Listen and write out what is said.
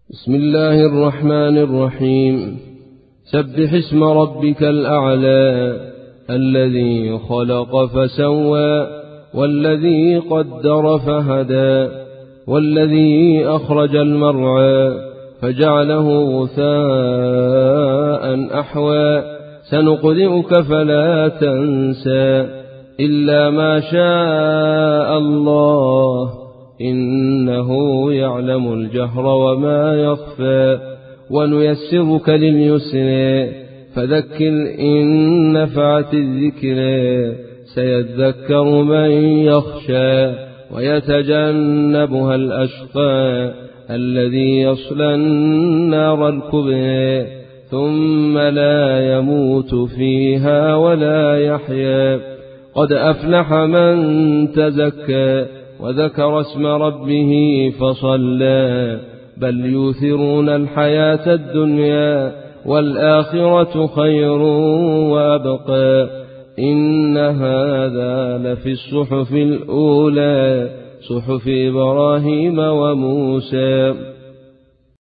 بسم الله الرحمن الرحيم. سبح اسم ربك الأعلى الذي خلق فسوى والذي قدر فهدى والذي أخرج المرعى فجعله غثاء أحوى سنقرئك فلا تنسى إلا ما شاء الله إنه يعلم الجهر وما يخفى ونيسرك لليسر فذكر إن نفعت الذكر سيذكر من يخشى ويتجنبها الأشقى الذي يصلى النار الكبرى ثم لا يموت فيها ولا يحيا قد أفلح من تزكى وذكر اسم ربه فصلى بل يؤثرون الحياة الدنيا والآخرة خير وأبقى إن هذا لفي الصحف الأولى صحف إبراهيم وموسى.